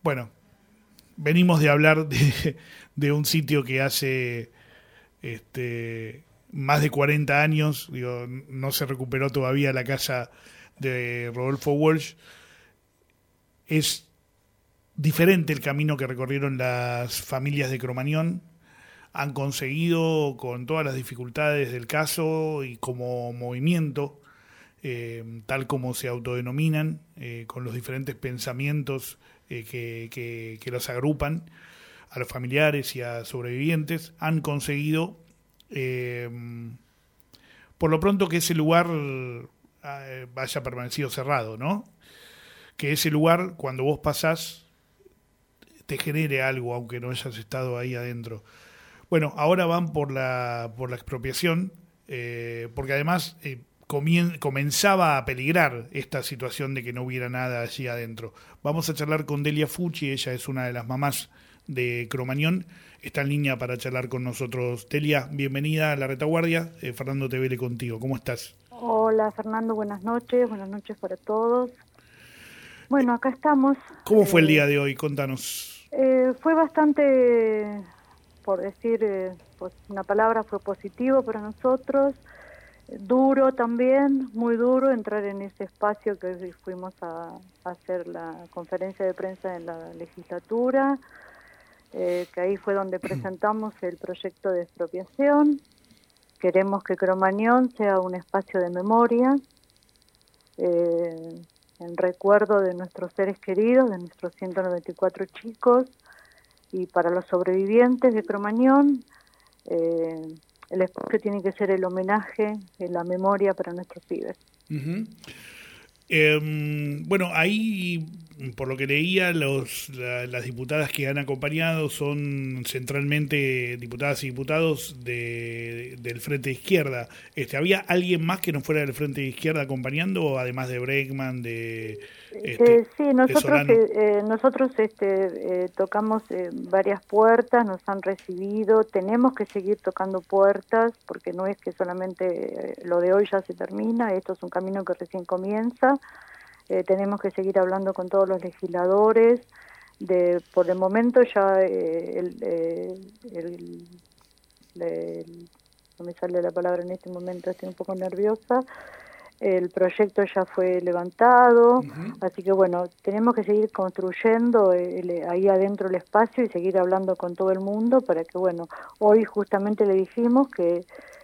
bueno, venimos de hablar de un sitio que hace más de 40 años, digo, no se recuperó todavía la casa de Rodolfo Walsh. Es diferente el camino que recorrieron las familias de Cromañón. Han conseguido, con todas las dificultades del caso y como movimiento, tal como se autodenominan, con los diferentes pensamientos que los agrupan, a los familiares y a sobrevivientes, han conseguido, por lo pronto, que ese lugar haya permanecido cerrado, ¿no? Que ese lugar, cuando vos pasás, te genere algo, aunque no hayas estado ahí adentro. Bueno, ahora van por la expropiación, porque además comenzaba a peligrar esta situación de que no hubiera nada allí adentro. Vamos a charlar con Delia Fucci, ella es una de las mamás de Cromañón, está en línea para charlar con nosotros. Delia, bienvenida a La Retaguardia, Fernando Tevele contigo, ¿cómo estás? Hola Fernando, buenas noches para todos. Bueno, acá estamos. ¿Cómo fue el día de hoy? Contanos. Fue bastante, por decir pues una palabra, fue positivo para nosotros, duro también, muy duro entrar en ese espacio que hoy fuimos a hacer la conferencia de prensa en la legislatura, que ahí fue donde presentamos el proyecto de expropiación. Queremos que Cromañón sea un espacio de memoria, en recuerdo de nuestros seres queridos, de nuestros 194 chicos, y para los sobrevivientes de Cromañón, el espacio tiene que ser el homenaje, la memoria para nuestros pibes. Uh-huh. Bueno, ahí, por lo que leía, las diputadas que han acompañado son centralmente diputadas y diputados del Frente de Izquierda. ¿Había alguien más que no fuera del Frente de Izquierda acompañando, además de Bregman, sí, nosotros tocamos varias puertas, nos han recibido, tenemos que seguir tocando puertas, porque no es que solamente lo de hoy ya se termina, esto es un camino que recién comienza. Tenemos que seguir hablando con todos los legisladores. Por el momento ya no me sale la palabra en este momento, estoy un poco nerviosa. El proyecto ya fue levantado, uh-huh. Así que bueno, tenemos que seguir construyendo ahí adentro el espacio y seguir hablando con todo el mundo para que, bueno, hoy justamente le dijimos que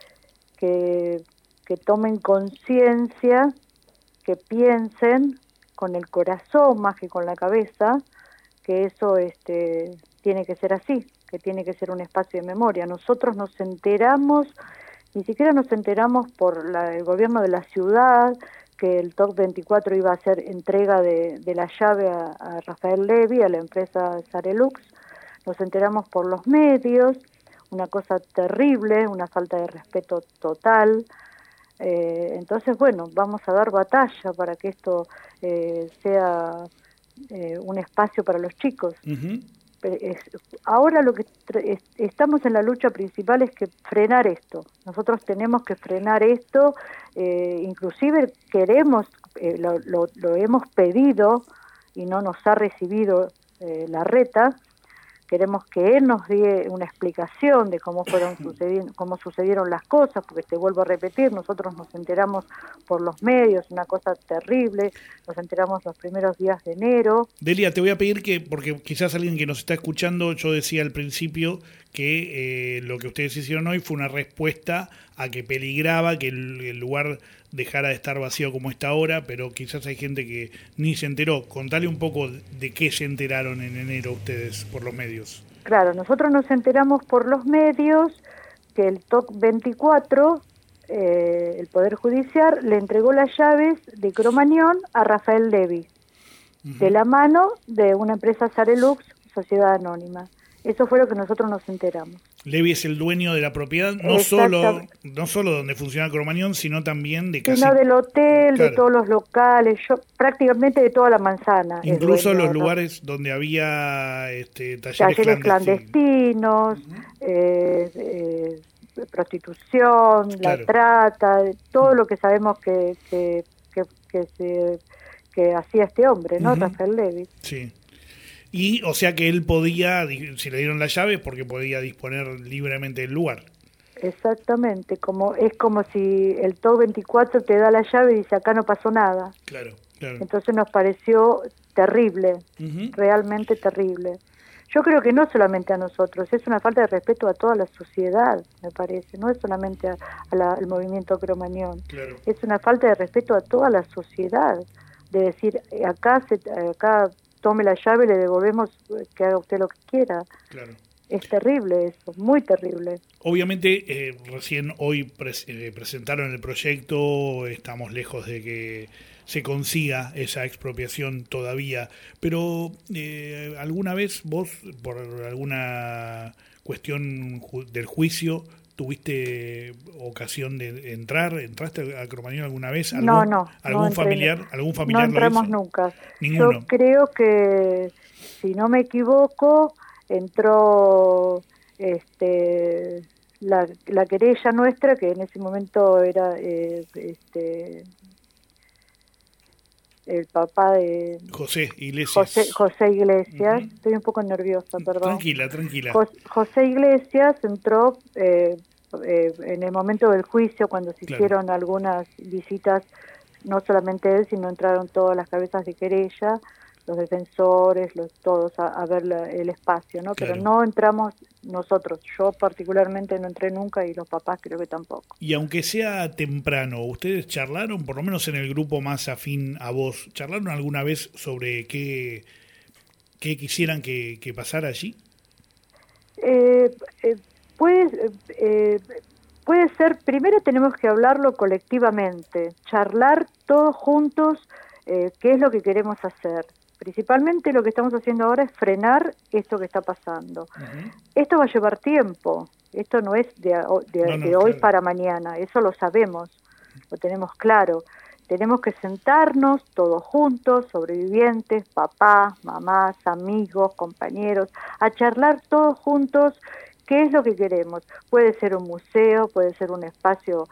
tomen conciencia, que piensen con el corazón más que con la cabeza, que eso tiene que ser así, que tiene que ser un espacio de memoria. Nosotros nos enteramos, ni siquiera nos enteramos por el gobierno de la ciudad, que el TOC 24 iba a hacer entrega de la llave a Rafael Levy, a la empresa Sarelux. Nos enteramos por los medios, una cosa terrible, una falta de respeto total. Entonces, bueno, vamos a dar batalla para que esto sea un espacio para los chicos. Uh-huh. Ahora lo que estamos en la lucha principal es que frenar esto. Nosotros tenemos que frenar esto, inclusive queremos, lo hemos pedido y no nos ha recibido la reta. Queremos que él nos dé una explicación de cómo sucedieron las cosas, porque te vuelvo a repetir, nosotros nos enteramos por los medios, una cosa terrible, nos enteramos los primeros días de enero. Delia, te voy a pedir que, porque quizás alguien que nos está escuchando, yo decía al principio que lo que ustedes hicieron hoy fue una respuesta a que peligraba que el lugar dejara de estar vacío como está ahora, pero quizás hay gente que ni se enteró. Contale un poco de qué se enteraron en enero ustedes por los medios. Claro, nosotros nos enteramos por los medios que el TOC 24, el Poder Judicial, le entregó las llaves de Cromañón a Rafael Levy, uh-huh. De la mano de una empresa Sarelux, Sociedad Anónima. Eso fue lo que nosotros nos enteramos. Levy es el dueño de la propiedad, no solo donde funciona Cromañón, sino también de casi... Sino del hotel, claro, de todos los locales, prácticamente de toda la manzana. Incluso los lugares donde había talleres clandestinos, uh-huh. Prostitución, claro, la trata, todo uh-huh. lo que sabemos que hacía este hombre, ¿no? Uh-huh. Rafael Levy. Sí. Y o sea que él podía, si le dieron la llave, porque podía disponer libremente del lugar. Exactamente, es como si el TOC 24 te da la llave y dice acá no pasó nada. Claro, claro. Entonces nos pareció terrible, Uh-huh. realmente terrible. Yo creo que no solamente a nosotros, es una falta de respeto a toda la sociedad, me parece, no es solamente al movimiento Cromañón, Claro. es una falta de respeto a toda la sociedad, de decir, acá tome la llave, le devolvemos, que haga usted lo que quiera. Claro. Es terrible eso, muy terrible. Obviamente, recién hoy presentaron el proyecto, estamos lejos de que se consiga esa expropiación todavía, pero ¿alguna vez vos, por alguna cuestión del juicio, tuviste ocasión de entraste a Cromañón alguna vez? ¿Algún familiar no lo entramos hizo? nunca. Ninguno. Yo creo que, si no me equivoco, entró la querella nuestra, que en ese momento era el papá de José Iglesias. José Iglesias. Uh-huh. Estoy un poco nerviosa, perdón. Tranquila. José Iglesias entró en el momento del juicio, cuando se hicieron algunas visitas, no solamente él, sino entraron todas las cabezas de querella, los defensores, todos a ver el espacio, ¿no? Claro. Pero no entramos nosotros, yo particularmente no entré nunca y los papás creo que tampoco. Y aunque sea temprano, ¿ustedes charlaron, por lo menos en el grupo más afín a vos, charlaron alguna vez sobre qué quisieran que pasara allí? Puede ser, primero tenemos que hablarlo colectivamente, charlar todos juntos qué es lo que queremos hacer. Principalmente lo que estamos haciendo ahora es frenar esto que está pasando. Uh-huh. Esto va a llevar tiempo, esto no es de hoy claro. para mañana, eso lo sabemos, lo tenemos claro. Tenemos que sentarnos todos juntos, sobrevivientes, papás, mamás, amigos, compañeros, a charlar todos juntos qué es lo que queremos. Puede ser un museo, puede ser un espacio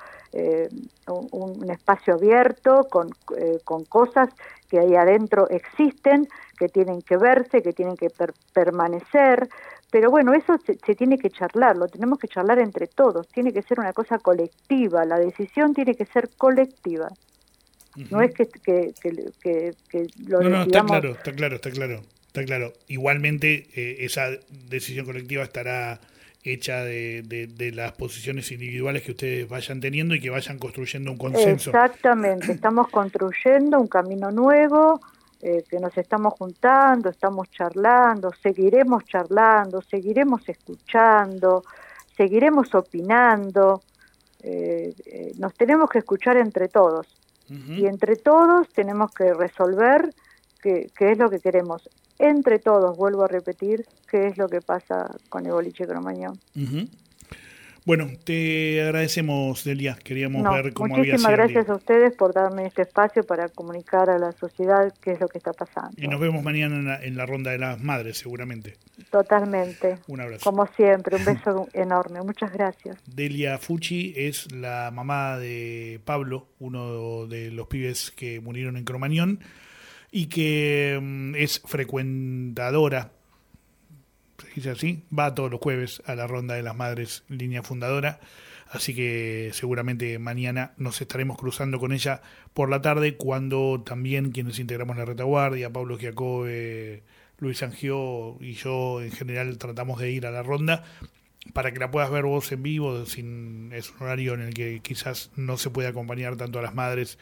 abierto con cosas que ahí adentro existen, que tienen que verse, que tienen que permanecer, pero bueno, eso se tiene que charlar, lo tenemos que charlar entre todos, tiene que ser una cosa colectiva, la decisión tiene que ser colectiva. Uh-huh. No es que lo digamos... Está claro. Igualmente esa decisión colectiva estará hecha de las posiciones individuales que ustedes vayan teniendo y que vayan construyendo un consenso. Exactamente, estamos construyendo un camino nuevo, que nos estamos juntando, estamos charlando, seguiremos escuchando, seguiremos opinando, nos tenemos que escuchar entre todos. Uh-huh. Y entre todos tenemos que resolver qué es lo que queremos. Entre todos, vuelvo a repetir, qué es lo que pasa con el boliche Cromañón. Uh-huh. Bueno, te agradecemos, Delia. Queríamos ver cómo había sido. Muchísimas gracias a ustedes por darme este espacio para comunicar a la sociedad qué es lo que está pasando. Y nos vemos mañana en la Ronda de las Madres, seguramente. Totalmente. Un abrazo. Como siempre, un beso enorme. Muchas gracias. Delia Fucci es la mamá de Pablo, uno de los pibes que murieron en Cromañón, y que es frecuentadora, se dice así, va todos los jueves a la Ronda de las Madres, línea fundadora, así que seguramente mañana nos estaremos cruzando con ella por la tarde, cuando también quienes integramos la retaguardia, Pablo Giacobbe, Luis Angió y yo en general tratamos de ir a la ronda para que la puedas ver vos en vivo. Es un horario en el que quizás no se puede acompañar tanto a las madres,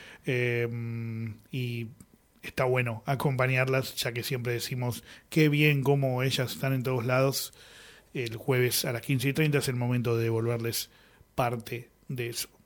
y está bueno acompañarlas, ya que siempre decimos qué bien cómo ellas están en todos lados. El jueves a las 15:30 es el momento de devolverles parte de eso.